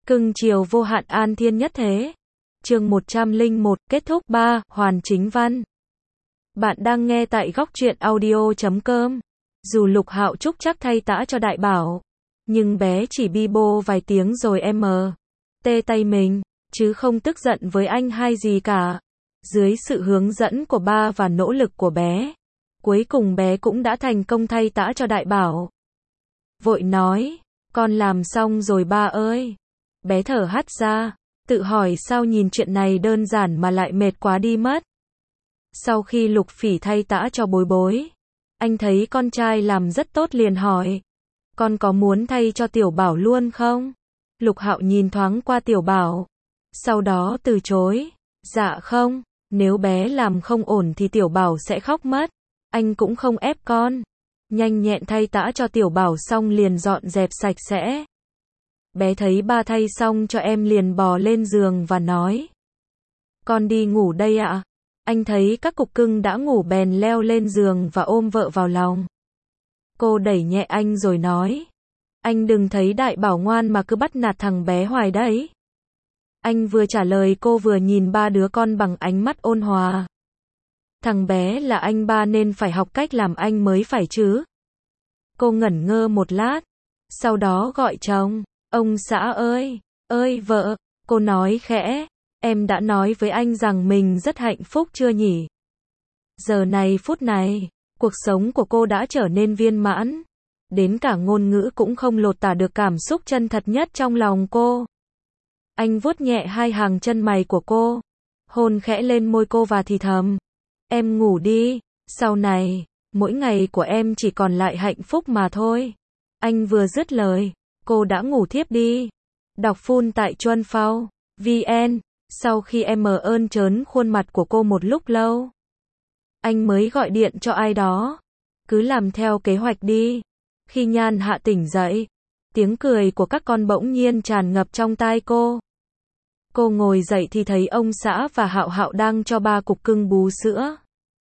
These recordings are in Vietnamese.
Cưng chiều vô hạn an thiên nhất thế. Chương 101, kết thúc 3, hoàn chính văn. Bạn đang nghe tại góc truyện audio.com. Dù Lục Hạo chúc chắc thay tã cho Đại Bảo, nhưng bé chỉ bi bô vài tiếng rồi tê tay mình, chứ không tức giận với anh hay gì cả. Dưới sự hướng dẫn của ba và nỗ lực của bé, cuối cùng bé cũng đã thành công thay tã cho Đại Bảo. Vội nói, con làm xong rồi ba ơi. Bé thở hắt ra, tự hỏi sao nhìn chuyện này đơn giản mà lại mệt quá đi mất. Sau khi Lục Phỉ thay tã cho Bối Bối, anh thấy con trai làm rất tốt liền hỏi, con có muốn thay cho Tiểu Bảo luôn không? Lục Hạo nhìn thoáng qua Tiểu Bảo, sau đó từ chối, dạ không, nếu bé làm không ổn thì Tiểu Bảo sẽ khóc mất, anh cũng không ép con. Nhanh nhẹn thay tã cho Tiểu Bảo xong liền dọn dẹp sạch sẽ. Bé thấy ba thay xong cho em liền bò lên giường và nói, con đi ngủ đây ạ. Anh thấy các cục cưng đã ngủ bèn leo lên giường và ôm vợ vào lòng. Cô đẩy nhẹ anh rồi nói, anh đừng thấy Đại Bảo ngoan mà cứ bắt nạt thằng bé hoài đấy. Anh vừa trả lời cô vừa nhìn ba đứa con bằng ánh mắt ôn hòa. Thằng bé là anh ba nên phải học cách làm anh mới phải chứ. Cô ngẩn ngơ một lát, sau đó gọi chồng, ông xã ơi, ơi vợ, cô nói khẽ, em đã nói với anh rằng mình rất hạnh phúc chưa nhỉ? Giờ này phút này, cuộc sống của cô đã trở nên viên mãn, đến cả ngôn ngữ cũng không lột tả được cảm xúc chân thật nhất trong lòng cô. Anh vuốt nhẹ hai hàng chân mày của cô, hôn khẽ lên môi cô và thì thầm, em ngủ đi, sau này, mỗi ngày của em chỉ còn lại hạnh phúc mà thôi. Anh vừa dứt lời, cô đã ngủ thiếp đi. Đọc full tại chuanphao.vn. Sau khi em ơn trớn khuôn mặt của cô một lúc lâu, anh mới gọi điện cho ai đó. Cứ làm theo kế hoạch đi. Khi Nhan Hạ tỉnh dậy, tiếng cười của các con bỗng nhiên tràn ngập trong tai cô. Cô ngồi dậy thì thấy ông xã và Hạo Hạo đang cho ba cục cưng bú sữa.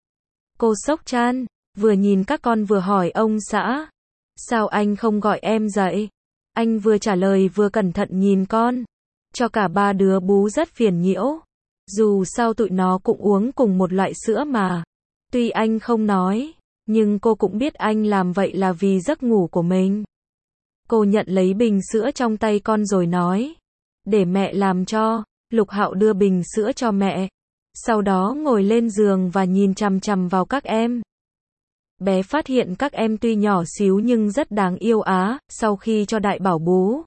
Cô sốc chan, vừa nhìn các con vừa hỏi ông xã, sao anh không gọi em dậy? Anh vừa trả lời vừa cẩn thận nhìn con. Cho cả ba đứa bú rất phiền nhiễu. Dù sao tụi nó cũng uống cùng một loại sữa mà. Tuy anh không nói, nhưng cô cũng biết anh làm vậy là vì giấc ngủ của mình. Cô nhận lấy bình sữa trong tay con rồi nói, để mẹ làm cho. Lục Hạo đưa bình sữa cho mẹ, sau đó ngồi lên giường và nhìn chằm chằm vào các em. Bé phát hiện các em tuy nhỏ xíu nhưng rất đáng yêu á. Sau khi cho Đại Bảo bú,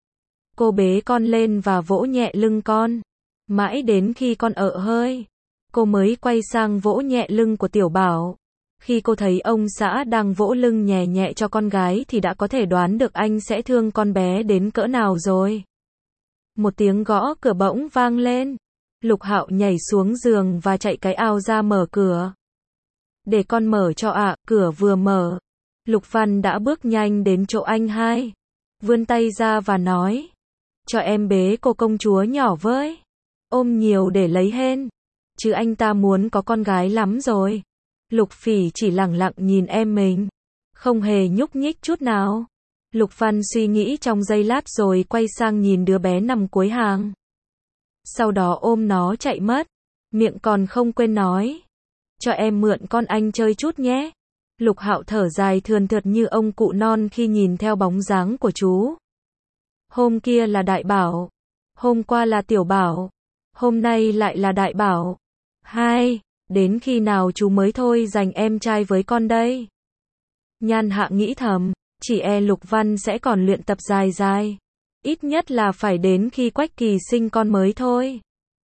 cô bế con lên và vỗ nhẹ lưng con. Mãi đến khi con hơi, cô mới quay sang vỗ nhẹ lưng của Tiểu Bảo. Khi cô thấy ông xã đang vỗ lưng nhẹ nhẹ cho con gái thì đã có thể đoán được anh sẽ thương con bé đến cỡ nào rồi. Một tiếng gõ cửa bỗng vang lên. Lục Hạo nhảy xuống giường và chạy cái ao ra mở cửa. Để con mở cho ạ. Cửa vừa mở, Lục Văn đã bước nhanh đến chỗ anh hai, vươn tay ra và nói, cho em bế cô công chúa nhỏ với. Ôm nhiều để lấy hên. Chứ anh ta muốn có con gái lắm rồi. Lục Phỉ chỉ lẳng lặng nhìn em mình, không hề nhúc nhích chút nào. Lục Văn suy nghĩ trong giây lát rồi quay sang nhìn đứa bé nằm cuối hàng. Sau đó ôm nó chạy mất, miệng còn không quên nói, cho em mượn con anh chơi chút nhé. Lục Hạo thở dài thườn thượt như ông cụ non khi nhìn theo bóng dáng của chú. Hôm kia là Đại Bảo, hôm qua là Tiểu Bảo, hôm nay lại là Đại Bảo. Hai, đến khi nào chú mới thôi dành em trai với con đây? Nhan Hạ nghĩ thầm, chỉ Lục Văn sẽ còn luyện tập dài dài. Ít nhất là phải đến khi Quách Kỳ sinh con mới thôi.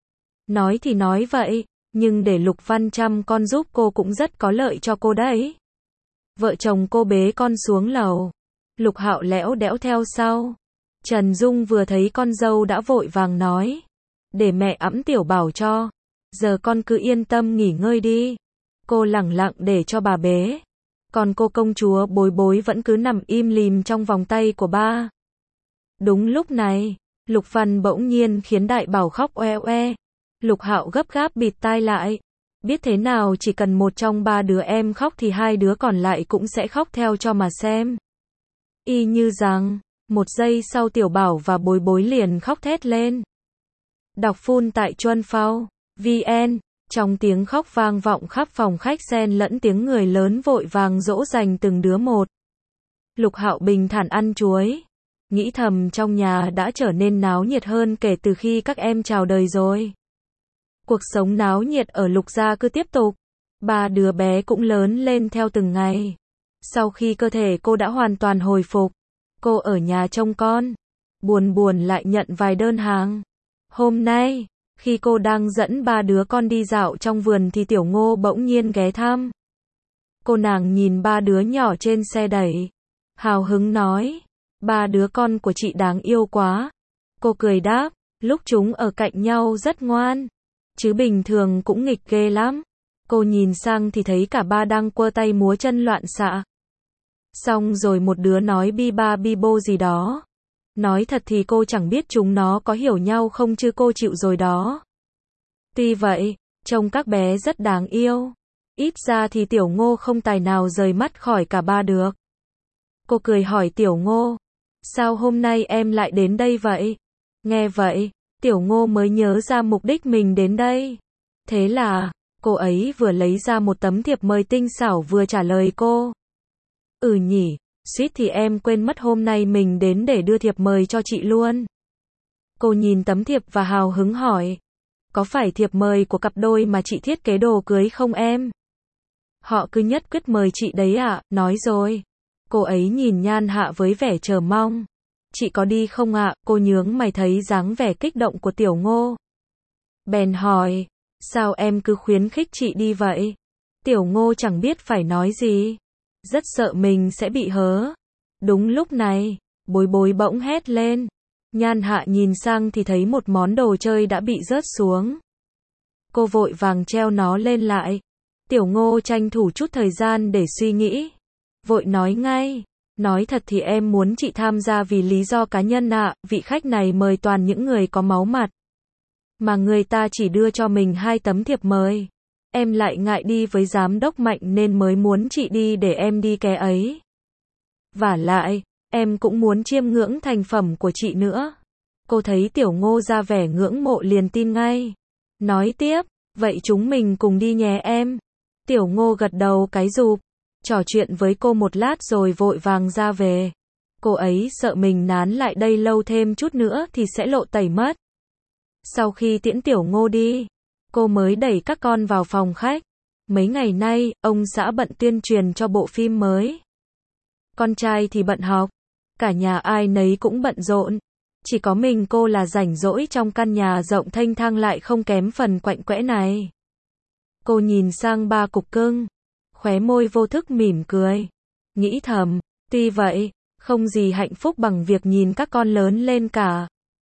Nói thì nói vậy, nhưng để Lục Văn chăm con giúp cô cũng rất có lợi cho cô đấy. Vợ chồng cô bế con xuống lầu. Lục Hạo lẽo đẽo theo sau. Trần Dung vừa thấy con dâu đã vội vàng nói, để mẹ ẵm Tiểu Bảo cho. Giờ con cứ yên tâm nghỉ ngơi đi. Cô lẳng lặng để cho bà bế. Còn cô công chúa Bối Bối vẫn cứ nằm im lìm trong vòng tay của ba. Đúng lúc này, Lục Văn bỗng nhiên khiến Đại Bảo khóc oe oe. Lục Hạo gấp gáp bịt tai lại. Biết thế nào chỉ cần một trong ba đứa em khóc thì hai đứa còn lại cũng sẽ khóc theo cho mà xem. Y như rằng, Một giây sau Tiểu Bảo và Bối Bối liền khóc thét lên. Đọc phun tại Chuân Phao VN. Trong tiếng khóc vang vọng khắp phòng khách xen lẫn tiếng người lớn vội vàng dỗ dành từng đứa một. Lục Hạo bình thản ăn chuối. Nghĩ thầm trong nhà đã trở nên náo nhiệt hơn kể từ khi các em chào đời rồi. Cuộc sống náo nhiệt ở Lục gia cứ tiếp tục. Ba đứa bé cũng lớn lên theo từng ngày. Sau khi cơ thể cô đã hoàn toàn hồi phục, cô ở nhà trông con. Buồn buồn lại nhận vài đơn hàng. Hôm nay, khi cô đang dẫn ba đứa con đi dạo trong vườn thì Tiểu Ngô bỗng nhiên ghé thăm. Cô nàng nhìn ba đứa nhỏ trên xe đẩy. Hào hứng nói, ba đứa con của chị đáng yêu quá. Cô cười đáp, lúc chúng ở cạnh nhau rất ngoan. Chứ bình thường cũng nghịch ghê lắm. Cô nhìn sang thì thấy cả ba đang quơ tay múa chân loạn xạ. Xong rồi một đứa nói bi ba bi bô gì đó. Nói thật thì cô chẳng biết chúng nó có hiểu nhau không chứ cô chịu rồi đó. Tuy vậy, trông các bé rất đáng yêu. Ít ra thì Tiểu Ngô không tài nào rời mắt khỏi cả ba được. Cô cười hỏi Tiểu Ngô, sao hôm nay em lại đến đây vậy? Nghe vậy, Tiểu Ngô mới nhớ ra mục đích mình đến đây. Thế là, cô ấy vừa lấy ra một tấm thiệp mời tinh xảo vừa trả lời cô. Nhỉ, suýt thì em quên mất hôm nay mình đến để đưa thiệp mời cho chị luôn. Cô nhìn tấm thiệp và hào hứng hỏi, có phải thiệp mời của cặp đôi mà chị thiết kế đồ cưới không em? Họ cứ nhất quyết mời chị đấy ạ, nói rồi. Cô ấy nhìn Nhan Hạ với vẻ chờ mong. Chị có đi không ạ? Cô nhướng mày thấy dáng vẻ kích động của Tiểu Ngô. Bèn hỏi, sao em cứ khuyến khích chị đi vậy? Tiểu Ngô chẳng biết phải nói gì. Rất sợ mình sẽ bị hớ. Đúng lúc này, Bối Bối bỗng hét lên. Nhan Hạ nhìn sang thì thấy một món đồ chơi đã bị rớt xuống. Cô vội vàng treo nó lên lại. Tiểu Ngô tranh thủ chút thời gian để suy nghĩ. Vội nói ngay, nói thật thì em muốn chị tham gia vì lý do cá nhân ạ, vị khách này mời toàn những người có máu mặt. Mà người ta chỉ đưa cho mình 2 tấm thiệp mời. Em lại ngại đi với giám đốc Mạnh nên mới muốn chị đi để em đi ké ấy. Vả lại, em cũng muốn chiêm ngưỡng thành phẩm của chị nữa. Cô thấy Tiểu Ngô ra vẻ ngưỡng mộ liền tin ngay. Nói tiếp, vậy chúng mình cùng đi nhé em. Tiểu Ngô gật đầu cái rụp. Trò chuyện với cô một lát rồi vội vàng ra về. Cô ấy sợ mình nán lại đây lâu thêm chút nữa thì sẽ lộ tẩy mất. Sau khi tiễn Tiểu Ngô đi, cô mới đẩy các con vào phòng khách. Mấy ngày nay, ông xã bận tuyên truyền cho bộ phim mới. Con trai thì bận học. Cả nhà ai nấy cũng bận rộn. Chỉ có mình cô là rảnh rỗi trong căn nhà rộng thênh thang lại không kém phần quạnh quẽ này. Cô nhìn sang ba cục cưng. Khóe môi vô thức mỉm cười. Nghĩ thầm, tuy vậy, không gì hạnh phúc bằng việc nhìn các con lớn lên cả.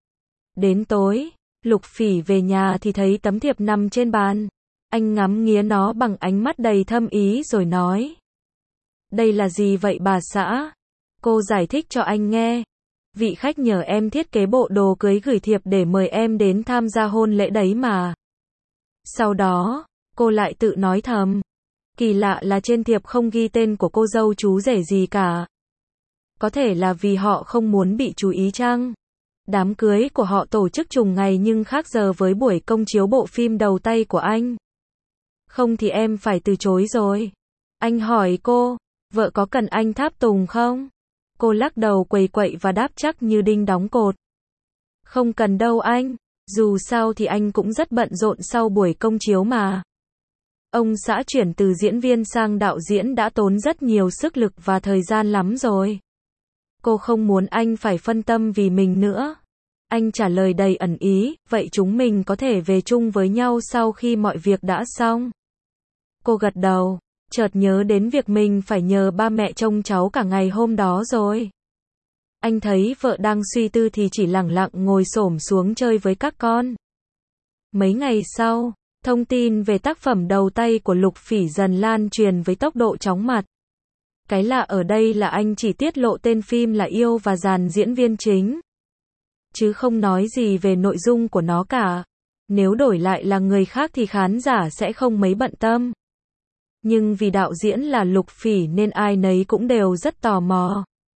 Đến tối, Lục Phỉ về nhà thì thấy tấm thiệp nằm trên bàn. Anh ngắm nghía nó bằng ánh mắt đầy thâm ý rồi nói. Đây là gì vậy bà xã? Cô giải thích cho anh nghe. Vị khách nhờ em thiết kế bộ đồ cưới gửi thiệp để mời em đến tham gia hôn lễ đấy mà. Sau đó, cô lại tự nói thầm. Kỳ lạ là trên thiệp không ghi tên của cô dâu chú rể gì cả. Có thể là vì họ không muốn bị chú ý chăng? Đám cưới của họ tổ chức trùng ngày nhưng khác giờ với buổi công chiếu bộ phim đầu tay của anh. Không thì em phải từ chối rồi. Anh hỏi cô, vợ có cần anh tháp tùng không? Cô lắc đầu quầy quậy và đáp chắc như đinh đóng cột. Không cần đâu anh, dù sao thì anh cũng rất bận rộn sau buổi công chiếu mà. Ông xã chuyển từ diễn viên sang đạo diễn đã tốn rất nhiều sức lực và thời gian lắm rồi. Cô không muốn anh phải phân tâm vì mình nữa. Anh trả lời đầy ẩn ý, vậy chúng mình có thể về chung với nhau sau khi mọi việc đã xong. Cô gật đầu, chợt nhớ đến việc mình phải nhờ ba mẹ trông cháu cả ngày hôm đó rồi. Anh thấy vợ đang suy tư thì chỉ lẳng lặng ngồi xổm xuống chơi với các con. Mấy ngày sau, thông tin về tác phẩm đầu tay của Lục Phỉ dần lan truyền với tốc độ chóng mặt. Cái lạ ở đây là anh chỉ tiết lộ tên phim là Yêu và dàn diễn viên chính. Chứ không nói gì về nội dung của nó cả. Nếu đổi lại là người khác thì khán giả sẽ không mấy bận tâm. Nhưng vì đạo diễn là Lục Phỉ nên ai nấy cũng đều rất tò mò.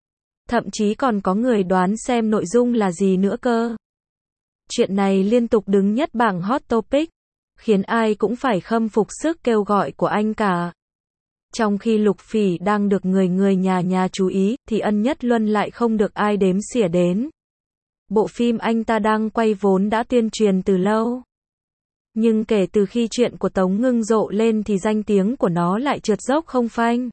Thậm chí còn có người đoán xem nội dung là gì nữa cơ. Chuyện này liên tục đứng nhất bảng hot topic, khiến ai cũng phải khâm phục sức kêu gọi của anh cả. Trong khi Lục Phỉ đang được người nhà chú ý, thì Ân Nhất Luân lại không được ai đếm xỉa đến. Bộ phim anh ta đang quay vốn đã tuyên truyền từ lâu. Nhưng kể từ khi chuyện của Tống Ngưng rộ lên thì danh tiếng của nó lại trượt dốc không phanh.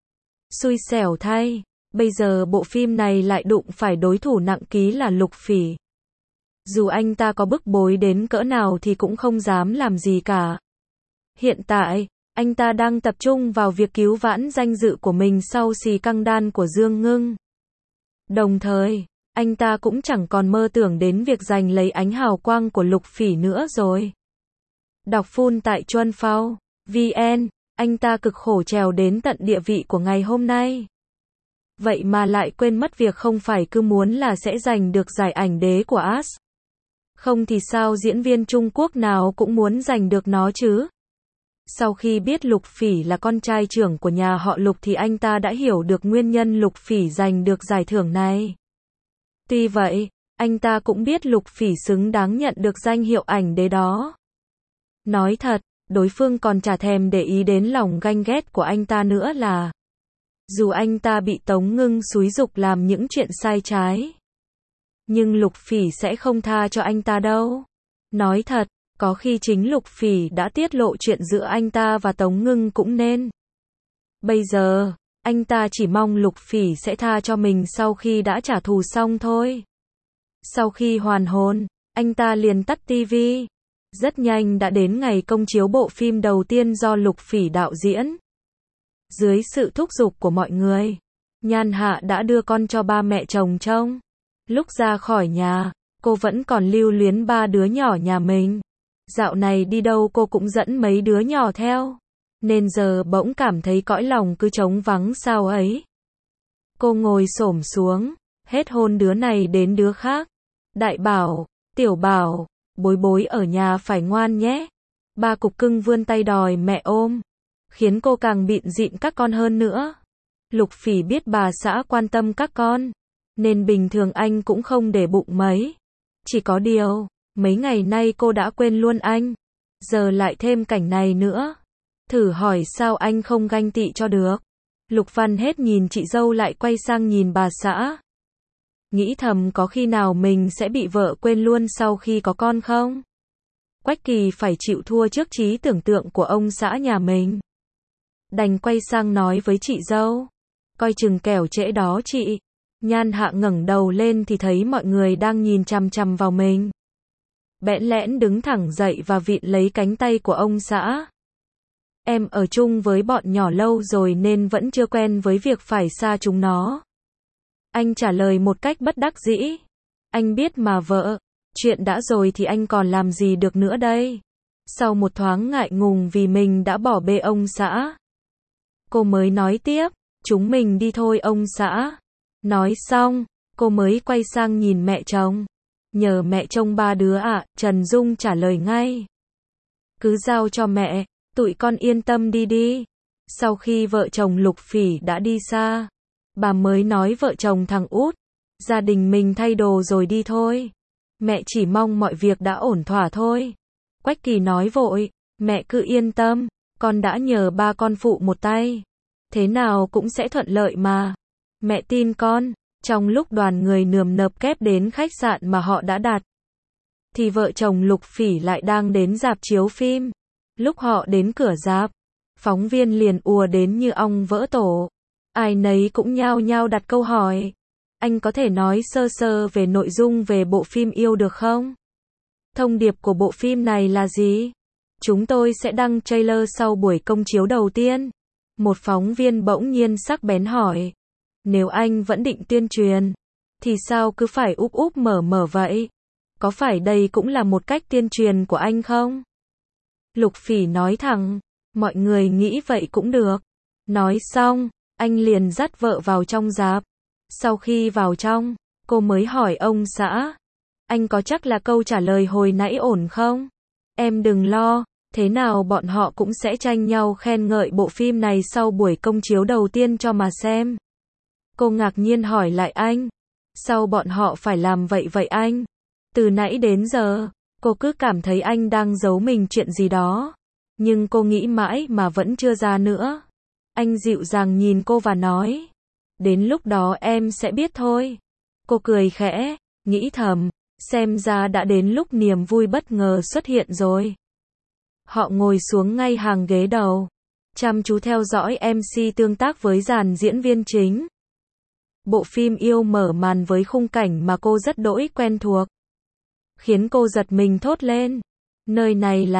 Xui xẻo thay, bây giờ bộ phim này lại đụng phải đối thủ nặng ký là Lục Phỉ. Dù anh ta có bức bối đến cỡ nào thì cũng không dám làm gì cả. Hiện tại, anh ta đang tập trung vào việc cứu vãn danh dự của mình sau xì căng đan của Dương Ngưng. Đồng thời, anh ta cũng chẳng còn mơ tưởng đến việc giành lấy ánh hào quang của Lục Phỉ nữa rồi. Đọc full tại Chuân Phao VN, anh ta cực khổ trèo đến tận địa vị của ngày hôm nay. Vậy mà lại quên mất việc không phải cứ muốn là sẽ giành được giải ảnh đế của AS. Không thì sao diễn viên Trung Quốc nào cũng muốn giành được nó chứ. Sau khi biết Lục Phỉ là con trai trưởng của nhà họ Lục thì anh ta đã hiểu được nguyên nhân Lục Phỉ giành được giải thưởng này. Tuy vậy, anh ta cũng biết Lục Phỉ xứng đáng nhận được danh hiệu ảnh đế đó. Nói thật, đối phương còn chả thèm để ý đến lòng ganh ghét của anh ta nữa là. Dù anh ta bị Tống Ngưng xúi giục làm những chuyện sai trái, nhưng Lục Phỉ sẽ không tha cho anh ta đâu. Nói thật, có khi chính Lục Phỉ đã tiết lộ chuyện giữa anh ta và Tống Ngưng cũng nên. Bây giờ, anh ta chỉ mong Lục Phỉ sẽ tha cho mình sau khi đã trả thù xong thôi. Sau khi hoàn hồn, anh ta liền tắt tivi. Rất nhanh đã đến ngày công chiếu bộ phim đầu tiên do Lục Phỉ đạo diễn. Dưới sự thúc giục của mọi người, Nhan Hạ đã đưa con cho ba mẹ chồng trông. Lúc ra khỏi nhà, cô vẫn còn lưu luyến ba đứa nhỏ nhà mình. Dạo này đi đâu cô cũng dẫn mấy đứa nhỏ theo. Nên giờ bỗng cảm thấy cõi lòng cứ trống vắng sao ấy. Cô ngồi xổm xuống, hết hôn đứa này đến đứa khác. Đại Bảo, Tiểu Bảo, Bối Bối ở nhà phải ngoan nhé. Ba cục cưng vươn tay đòi mẹ ôm, khiến cô càng bịn dịn các con hơn nữa. Lục Phỉ biết bà xã quan tâm các con, nên bình thường anh cũng không để bụng mấy. Chỉ có điều, mấy ngày nay cô đã quên luôn anh. Giờ lại thêm cảnh này nữa. Thử hỏi sao anh không ganh tị cho được. Lục Văn hết nhìn chị dâu lại quay sang nhìn bà xã. Nghĩ thầm có khi nào mình sẽ bị vợ quên luôn sau khi có con không? Quách Kỳ phải chịu thua trước trí tưởng tượng của ông xã nhà mình. Đành quay sang nói với chị dâu. Coi chừng kẻo trễ đó chị. Nhan Hạ ngẩng đầu lên thì thấy mọi người đang nhìn chằm chằm vào mình. Bẽn lẽn đứng thẳng dậy và vịn lấy cánh tay của ông xã. Em ở chung với bọn nhỏ lâu rồi nên vẫn chưa quen với việc phải xa chúng nó. Anh trả lời một cách bất đắc dĩ. Anh biết mà vợ, chuyện đã rồi thì anh còn làm gì được nữa đây. Sau một thoáng ngại ngùng vì mình đã bỏ bê ông xã, cô mới nói tiếp, chúng mình đi thôi ông xã. Nói xong, cô mới quay sang nhìn mẹ chồng. Nhờ mẹ trông ba đứa ạ, Trần Dung trả lời ngay. Cứ giao cho mẹ, tụi con yên tâm đi đi. Sau khi vợ chồng Lục Phỉ đã đi xa, bà mới nói vợ chồng thằng út, gia đình mình thay đồ rồi đi thôi. Mẹ chỉ mong mọi việc đã ổn thỏa thôi. Quách Kỳ nói vội, mẹ cứ yên tâm, con đã nhờ ba con phụ một tay. Thế nào cũng sẽ thuận lợi mà. Mẹ tin con. Trong lúc đoàn người nườm nượp kép đến khách sạn mà họ đã đặt, thì vợ chồng Lục Phỉ lại đang đến rạp chiếu phim. Lúc họ đến cửa rạp, phóng viên liền ùa đến như ong vỡ tổ. Ai nấy cũng nhao nhao đặt câu hỏi. Anh có thể nói sơ sơ về nội dung về bộ phim yêu được không? Thông điệp của bộ phim này là gì? Chúng tôi sẽ đăng trailer sau buổi công chiếu đầu tiên. Một phóng viên bỗng nhiên sắc bén hỏi. Nếu anh vẫn định tuyên truyền, thì sao cứ phải úp úp mở mở vậy? Có phải đây cũng là một cách tuyên truyền của anh không? Lục Phỉ nói thẳng, mọi người nghĩ vậy cũng được. Nói xong, anh liền dắt vợ vào trong rạp. Sau khi vào trong, cô mới hỏi ông xã, anh có chắc là câu trả lời hồi nãy ổn không? Em đừng lo, thế nào bọn họ cũng sẽ tranh nhau khen ngợi bộ phim này sau buổi công chiếu đầu tiên cho mà xem. Cô ngạc nhiên hỏi lại anh. Sao bọn họ phải làm vậy vậy anh? Từ nãy đến giờ, cô cứ cảm thấy anh đang giấu mình chuyện gì đó. Nhưng cô nghĩ mãi mà vẫn chưa ra nữa. Anh dịu dàng nhìn cô và nói. Đến lúc đó em sẽ biết thôi. Cô cười khẽ, nghĩ thầm, xem ra đã đến lúc niềm vui bất ngờ xuất hiện rồi. Họ ngồi xuống ngay hàng ghế đầu, chăm chú theo dõi MC tương tác với dàn diễn viên chính. Bộ phim Yêu mở màn với khung cảnh mà cô rất đỗi quen thuộc, khiến cô giật mình thốt lên. Nơi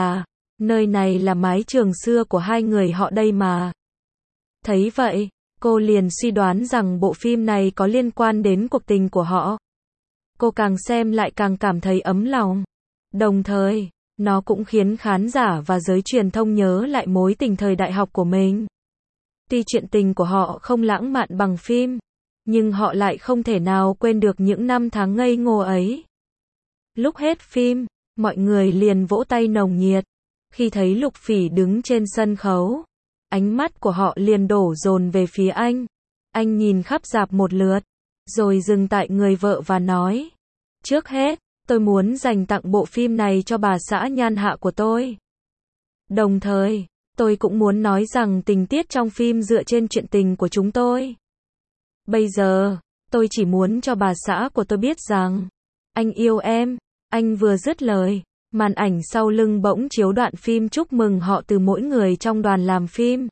này là mái trường xưa của hai người họ đây mà. Thấy vậy, cô liền suy đoán rằng bộ phim này có liên quan đến cuộc tình của họ. Cô càng xem lại càng cảm thấy ấm lòng. Đồng thời, nó cũng khiến khán giả và giới truyền thông nhớ lại mối tình thời đại học của mình. Tuy chuyện tình của họ không lãng mạn bằng phim, nhưng họ lại không thể nào quên được những năm tháng ngây ngô ấy. Lúc hết phim, mọi người liền vỗ tay nồng nhiệt. Khi thấy Lục Phỉ đứng trên sân khấu, ánh mắt của họ liền đổ dồn về phía anh. Anh nhìn khắp rạp một lượt, rồi dừng tại người vợ và nói. Trước hết, tôi muốn dành tặng bộ phim này cho bà xã Nhan Hạ của tôi. Đồng thời, tôi cũng muốn nói rằng tình tiết trong phim dựa trên chuyện tình của chúng tôi. Bây giờ, tôi chỉ muốn cho bà xã của tôi biết rằng, anh yêu em. Anh vừa dứt lời, màn ảnh sau lưng bỗng chiếu đoạn phim chúc mừng họ từ mỗi người trong đoàn làm phim.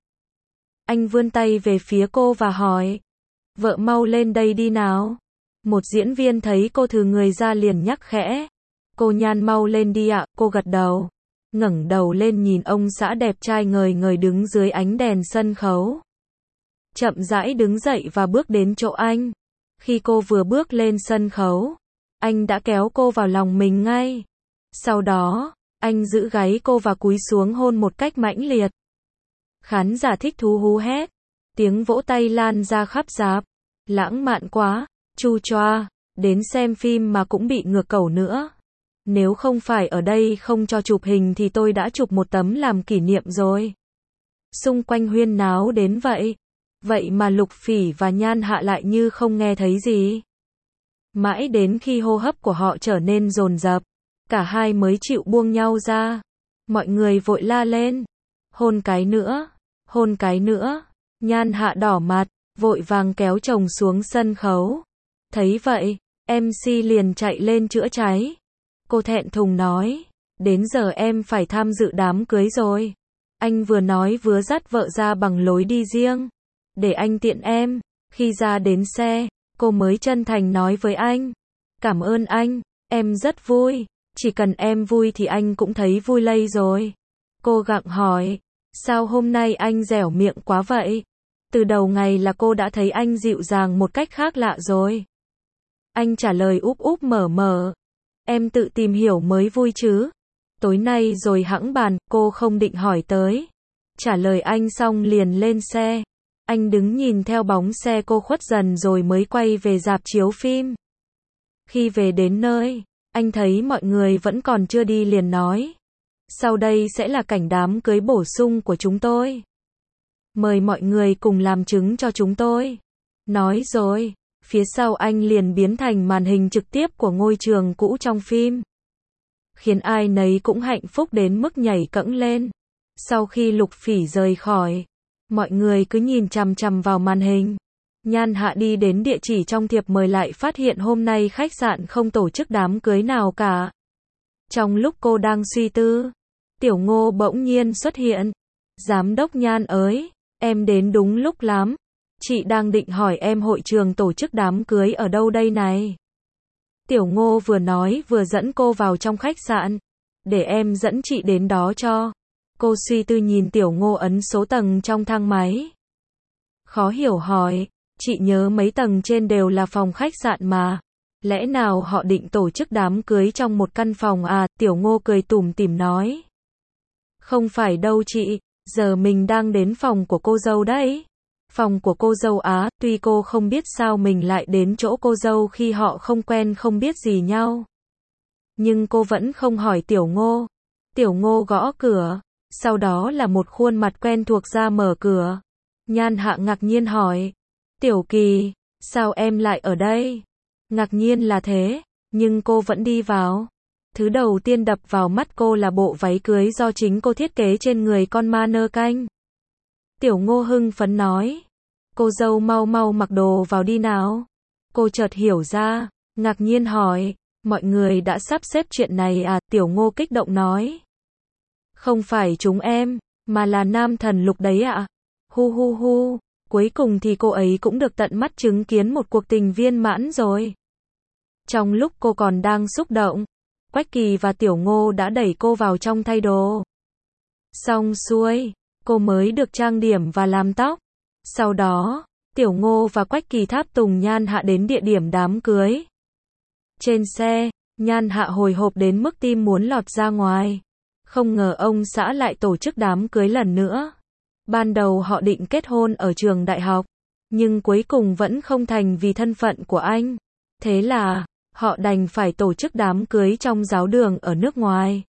Anh vươn tay về phía cô và hỏi. Vợ mau lên đây đi nào. Một diễn viên thấy cô thừ người ra liền nhắc khẽ. Cô Nhan mau lên đi ạ. Cô gật đầu, ngẩng đầu lên nhìn ông xã đẹp trai ngời ngời đứng dưới ánh đèn sân khấu. Chậm rãi đứng dậy và bước đến chỗ anh. Khi cô vừa bước lên sân khấu, anh đã kéo cô vào lòng mình ngay. Sau đó, anh giữ gáy cô và cúi xuống hôn một cách mãnh liệt. Khán giả thích thú hú hét. Tiếng vỗ tay lan ra khắp rạp. Lãng mạn quá, chu choa, đến xem phim mà cũng bị ngược cẩu nữa. Nếu không phải ở đây không cho chụp hình thì tôi đã chụp một tấm làm kỷ niệm rồi. Xung quanh huyên náo đến vậy. Vậy mà Lục Phỉ và Nhan Hạ lại như không nghe thấy gì. Mãi đến khi hô hấp của họ trở nên dồn dập, cả hai mới chịu buông nhau ra. Mọi người vội la lên. Hôn cái nữa, hôn cái nữa. Nhan Hạ đỏ mặt, vội vàng kéo chồng xuống sân khấu. Thấy vậy, MC liền chạy lên chữa cháy. Cô thẹn thùng nói, đến giờ em phải tham dự đám cưới rồi. Anh vừa nói vừa dắt vợ ra bằng lối đi riêng. Để anh tiện em. Khi ra đến xe, cô mới chân thành nói với anh. Cảm ơn anh, em rất vui. Chỉ cần em vui thì anh cũng thấy vui lây rồi. Cô gặng hỏi, sao hôm nay anh dẻo miệng quá vậy? Từ đầu ngày là cô đã thấy anh dịu dàng một cách khác lạ rồi. Anh trả lời úp úp mở mở. Em tự tìm hiểu mới vui chứ. Tối nay rồi hẵng bàn, cô không định hỏi tới. Trả lời anh xong liền lên xe. Anh đứng nhìn theo bóng xe cô khuất dần rồi mới quay về rạp chiếu phim. Khi về đến nơi, anh thấy mọi người vẫn còn chưa đi liền nói. Sau đây sẽ là cảnh đám cưới bổ sung của chúng tôi. Mời mọi người cùng làm chứng cho chúng tôi. Nói rồi, phía sau anh liền biến thành màn hình trực tiếp của ngôi trường cũ trong phim. Khiến ai nấy cũng hạnh phúc đến mức nhảy cẫng lên. Sau khi Lục Phỉ rời khỏi, mọi người cứ nhìn chằm chằm vào màn hình. Nhan Hạ đi đến địa chỉ trong thiệp mời lại phát hiện hôm nay khách sạn không tổ chức đám cưới nào cả. Trong lúc cô đang suy tư, Tiểu Ngô bỗng nhiên xuất hiện. Giám đốc Nhan ơi, em đến đúng lúc lắm. Chị đang định hỏi em hội trường tổ chức đám cưới ở đâu đây này. Tiểu Ngô vừa nói vừa dẫn cô vào trong khách sạn. Để em dẫn chị đến đó cho. Cô suy tư nhìn Tiểu Ngô ấn số tầng trong thang máy. Khó hiểu hỏi, chị nhớ mấy tầng trên đều là phòng khách sạn mà. Lẽ nào họ định tổ chức đám cưới trong một căn phòng à? Tiểu Ngô cười tủm tỉm nói. Không phải đâu chị, giờ mình đang đến phòng của cô dâu đấy. Phòng của cô dâu á, tuy cô không biết sao mình lại đến chỗ cô dâu khi họ không quen không biết gì nhau. Nhưng cô vẫn không hỏi Tiểu Ngô. Tiểu Ngô gõ cửa, sau đó là một khuôn mặt quen thuộc ra mở cửa. Nhan Hạ ngạc nhiên hỏi. Tiểu Kỳ, Sao em lại ở đây? Ngạc nhiên là thế, nhưng cô vẫn đi vào. Thứ đầu tiên đập vào mắt cô là bộ váy cưới do chính cô thiết kế trên người con ma nơ canh. Tiểu Ngô hưng phấn nói. Cô dâu mau mau mặc đồ vào đi nào. Cô chợt hiểu ra, ngạc nhiên hỏi, mọi người đã sắp xếp chuyện này à? Tiểu Ngô kích động nói. Không phải chúng em, mà là Nam Thần Lục đấy ạ. Hu hu hu, cuối cùng thì cô ấy cũng được tận mắt chứng kiến một cuộc tình viên mãn rồi. Trong lúc cô còn đang xúc động, Quách Kỳ và Tiểu Ngô đã đẩy cô vào trong thay đồ. Xong xuôi, cô mới được trang điểm và làm tóc. Sau đó, Tiểu Ngô và Quách Kỳ tháp tùng Nhan Hạ đến địa điểm đám cưới. Trên xe, Nhan Hạ hồi hộp đến mức tim muốn lọt ra ngoài. Không ngờ ông xã lại tổ chức đám cưới lần nữa. Ban đầu họ định kết hôn ở trường đại học, nhưng cuối cùng vẫn không thành vì thân phận của anh. Thế là, họ đành phải tổ chức đám cưới trong giáo đường ở nước ngoài.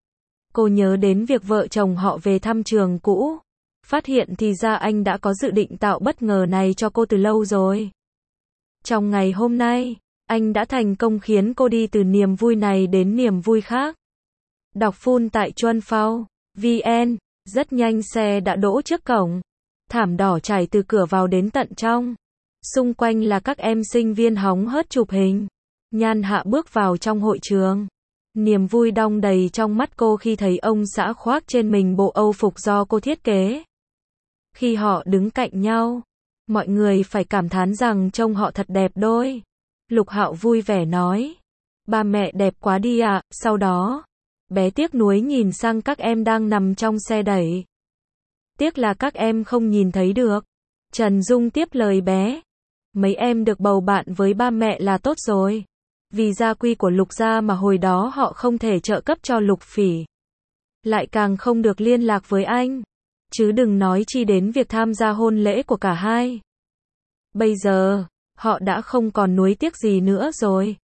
Cô nhớ đến việc vợ chồng họ về thăm trường cũ. Phát hiện thì ra anh đã có dự định tạo bất ngờ này cho cô từ lâu rồi. Trong ngày hôm nay, anh đã thành công khiến cô đi từ niềm vui này đến niềm vui khác. Đọc full tại Chuan Phao VN, rất nhanh xe đã đỗ trước cổng. Thảm đỏ trải từ cửa vào đến tận trong. Xung quanh là các em sinh viên hóng hớt chụp hình. Nhan Hạ bước vào trong hội trường. Niềm vui đong đầy trong mắt cô khi thấy ông xã khoác trên mình bộ âu phục do cô thiết kế. Khi họ đứng cạnh nhau, mọi người phải cảm thán rằng trông họ thật đẹp đôi. Lục Hạo vui vẻ nói. Ba mẹ đẹp quá đi ạ. Sau đó, bé tiếc nuối nhìn sang các em đang nằm trong xe đẩy. Tiếc là các em không nhìn thấy được. Trần Dung tiếp lời bé. Mấy em được bầu bạn với ba mẹ là tốt rồi. Vì gia quy của Lục gia mà hồi đó họ không thể trợ cấp cho Lục Phỉ. Lại càng không được liên lạc với anh. Chứ đừng nói chi đến việc tham gia hôn lễ của cả hai. Bây giờ, họ đã không còn nuối tiếc gì nữa rồi.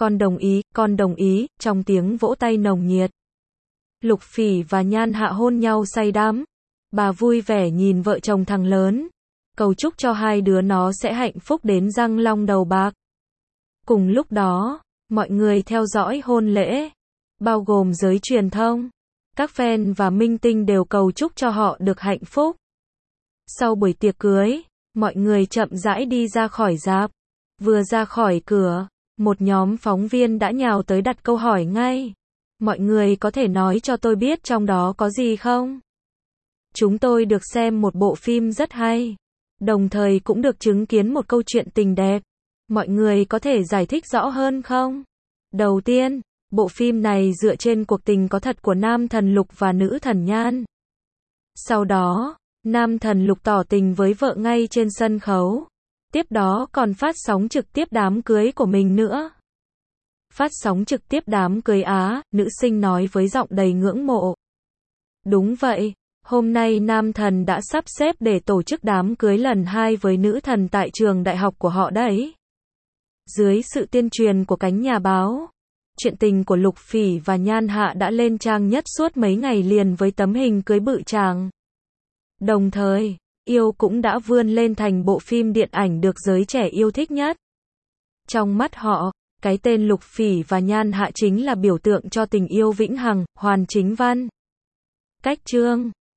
Con đồng ý, trong tiếng vỗ tay nồng nhiệt. Lục Phỉ và Nhan Hạ hôn nhau say đắm. Bà vui vẻ nhìn vợ chồng thằng lớn. Cầu chúc cho hai đứa nó sẽ hạnh phúc đến răng long đầu bạc. Cùng lúc đó, mọi người theo dõi hôn lễ, bao gồm giới truyền thông. Các fan và minh tinh đều cầu chúc cho họ được hạnh phúc. Sau buổi tiệc cưới, mọi người chậm rãi đi ra khỏi rạp. Vừa ra khỏi cửa, một nhóm phóng viên đã nhào tới đặt câu hỏi ngay. Mọi người có thể nói cho tôi biết trong đó có gì không? Chúng tôi được xem một bộ phim rất hay. Đồng thời cũng được chứng kiến một câu chuyện tình đẹp. Mọi người có thể giải thích rõ hơn không? Đầu tiên, bộ phim này dựa trên cuộc tình có thật của nam thần Lục và nữ thần Nhan. Sau đó, nam thần Lục tỏ tình với vợ ngay trên sân khấu. Tiếp đó còn phát sóng trực tiếp đám cưới của mình nữa. Phát sóng trực tiếp đám cưới á, nữ sinh nói với giọng đầy ngưỡng mộ. Đúng vậy, hôm nay nam thần đã sắp xếp để tổ chức đám cưới lần 2 với nữ thần tại trường đại học của họ đấy. Dưới sự tuyên truyền của cánh nhà báo, chuyện tình của Lục Phỉ và Nhan Hạ đã lên trang nhất suốt mấy ngày liền với tấm hình cưới bự tràng. Đồng thời, yêu cũng đã vươn lên thành bộ phim điện ảnh được giới trẻ yêu thích nhất. Trong mắt họ, cái tên Lục Phỉ và Nhan Hạ chính là biểu tượng cho tình yêu vĩnh hằng, Hoàn Chính Văn. Cách chương